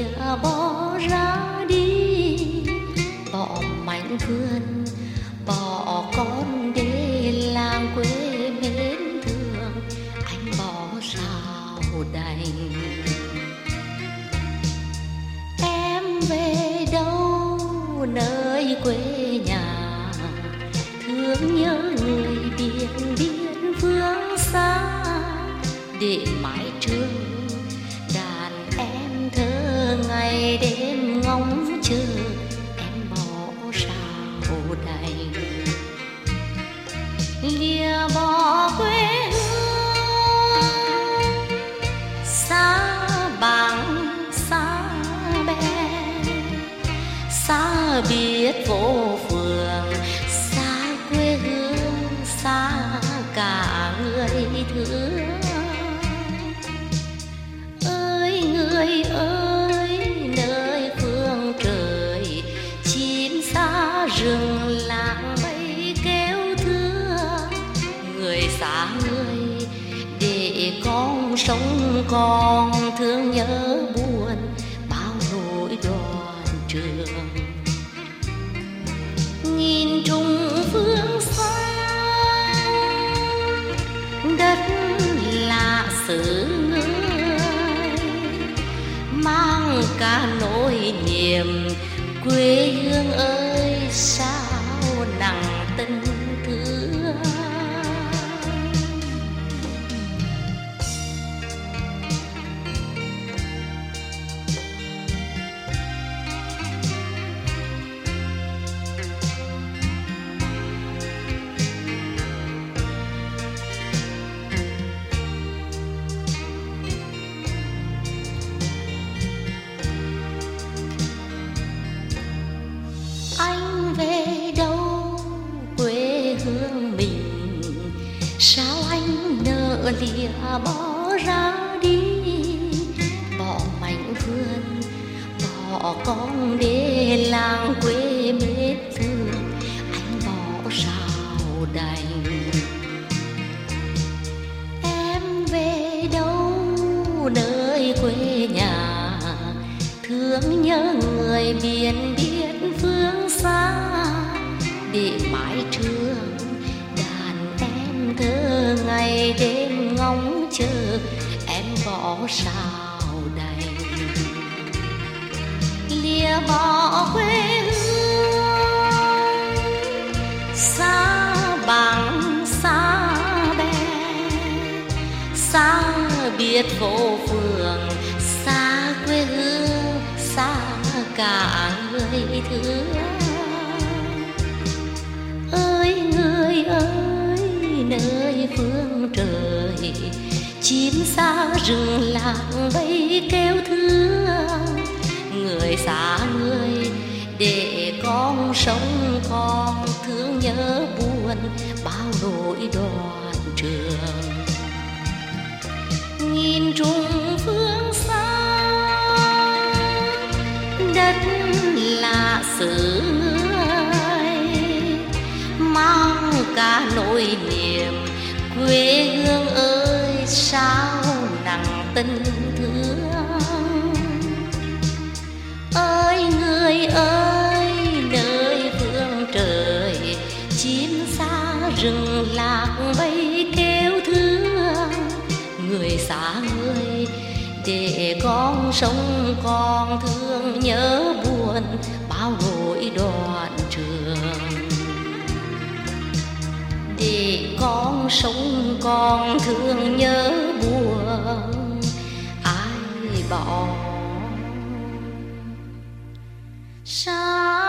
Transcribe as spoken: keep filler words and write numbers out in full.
lìa bỏ ra đi, bỏ mảnh vườn bỏ con để làng quê mến thương, anh bỏ sao đành. Em về đâu nơi quê nhà, thương nhớ người biển biên phương xa, để mãi trường đàn em thơ ngày đêm ngóng chờ, em bỏ sao đành. Lìa bỏ quê hương xa bằng xa bè, xa biết phố phường, xa quê hương, xa cả người thương. Ơi người ơi nơi phương trời, chim xa rừng làng bay kêu thương, người xa người để con sống con thương nhớ buồn bao nỗi đoàn trường. Nhìn trung phương xa đất lạ xứ người, mang cả nỗi niềm quê hương ơi sao nặng tình thương. Anh về đâu quê hương mình, sao anh nỡ lìa bỏ ra đi, bỏ mảnh vườn bỏ con để làng quê mến thương, anh bỏ sao đành. Em về đâu nơi quê nhà, thương nhớ người miền biên phương xa, để mãi trường đàn em thơ ngày đêm ngóng chờ, em bỏ sao đành. Lìa bỏ quê hương xa bằng xa bè, xa biết phố phường, xa quê hương, xa cả người thương. Ơi người ơi nơi phương trời, chim xa rừng làng bay kêu thương, người xa người để con sống con thương nhớ buồn bao nỗi đoàn trường. Nhìn trung phương xa đất lạ xứ người, mang cả nỗi niềm quê hương ơi sao nặng tình thương. Ơi người ơi nơi phương trời, chim xa rừng lạc bay kêu thương, người xa người để con sống con thương nhớ buồn bao nỗi đoạn trường. Để con sống con thương nhớ buồn ai bỏ sao